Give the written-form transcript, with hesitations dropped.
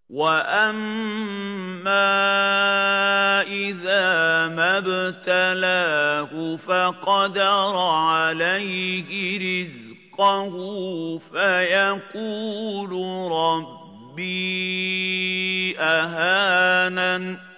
وَأَمَّا إِذَا مَا ابْتَلَاهُ فَقَدَرَ عَلَيْهِ رِزْقَهُ فَيَقُولُ رَبِّي أَهَانَنِ